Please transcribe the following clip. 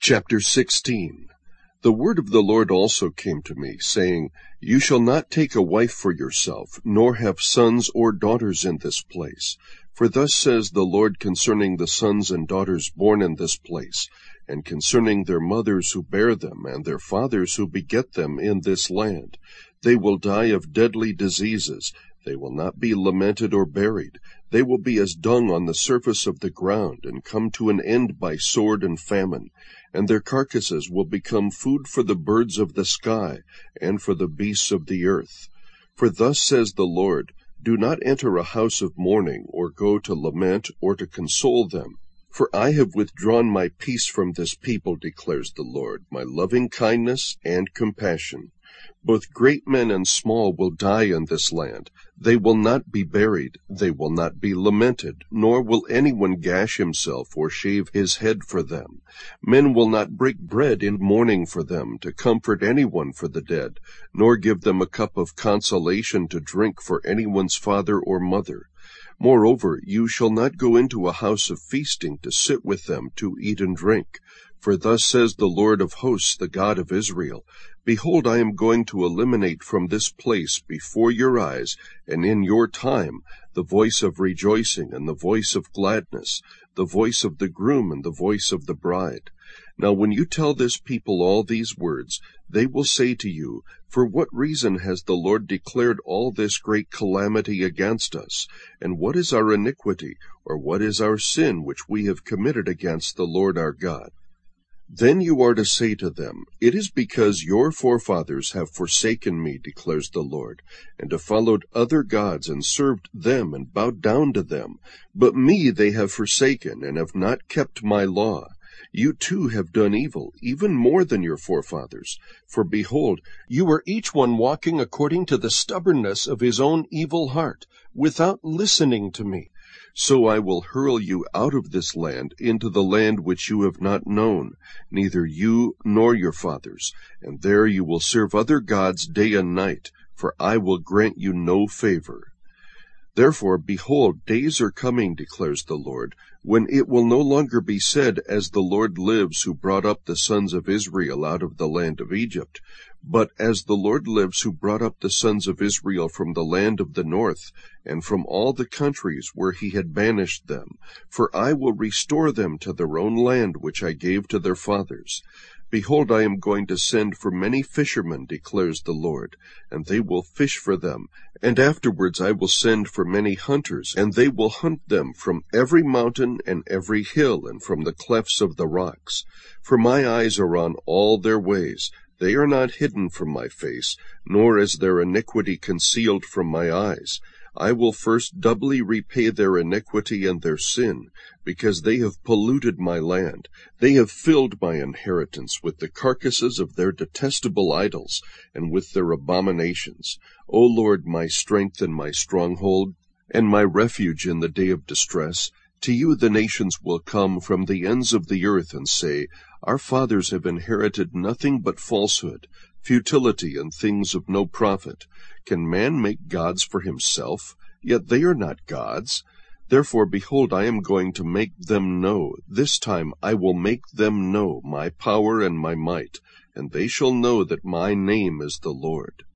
Chapter 16. The word of the Lord also came to me, saying, You shall not take a wife for yourself, nor have sons or daughters in this place. For thus says the Lord concerning the sons and daughters born in this place, and concerning their mothers who bear them, and their fathers who beget them in this land. They will die of deadly diseases. They will not be lamented or buried. They will be as dung on the surface of the ground, and come to an end by sword and famine. And their carcasses will become food for the birds of the sky, and for the beasts of the earth. For thus says the Lord, Do not enter a house of mourning, or go to lament, or to console them. For I have withdrawn my peace from this people, declares the Lord, my loving kindness and compassion. Both great men and small will die in this land. They will not be buried, they will not be lamented, nor will anyone gash himself or shave his head for them. Men will not break bread in mourning for them, to comfort anyone for the dead, nor give them a cup of consolation to drink for anyone's father or mother. Moreover, you shall not go into a house of feasting to sit with them to eat and drink. For thus says the Lord of hosts, the God of Israel, Behold, I am going to eliminate from this place before your eyes, and in your time, the voice of rejoicing and the voice of gladness, the voice of the groom and the voice of the bride. Now when you tell this people all these words, they will say to you, For what reason has the Lord declared all this great calamity against us? And what is our iniquity, or what is our sin which we have committed against the Lord our God? Then you are to say to them, It is because your forefathers have forsaken me, declares the Lord, and have followed other gods, and served them, and bowed down to them. But me they have forsaken, and have not kept my law. You too have done evil, even more than your forefathers. For behold, you are each one walking according to the stubbornness of his own evil heart, without listening to me. So I will hurl you out of this land into the land which you have not known, neither you nor your fathers, and there you will serve other gods day and night, for I will grant you no favor. Therefore, behold, days are coming, declares the Lord, when it will no longer be said, As the Lord lives, who brought up the sons of Israel out of the land of Egypt, but As the Lord lives, who brought up the sons of Israel from the land of the north, and from all the countries where he had banished them. For I will restore them to their own land which I gave to their fathers. Behold, I am going to send for many fishermen, declares the Lord, and they will fish for them. And afterwards I will send for many hunters, and they will hunt them from every mountain and every hill, and from the clefts of the rocks. For my eyes are on all their ways. They are not hidden from my face, nor is their iniquity concealed from my eyes. I will first doubly repay their iniquity and their sin, because they have polluted my land. They have filled my inheritance with the carcasses of their detestable idols, and with their abominations. O Lord, my strength and my stronghold, and my refuge in the day of distress, to you the nations will come from the ends of the earth and say, Our fathers have inherited nothing but falsehood, futility, and things of no profit. Can man make gods for himself? Yet they are not gods. Therefore, behold, I am going to make them know. This time I will make them know my power and my might, and they shall know that my name is the Lord.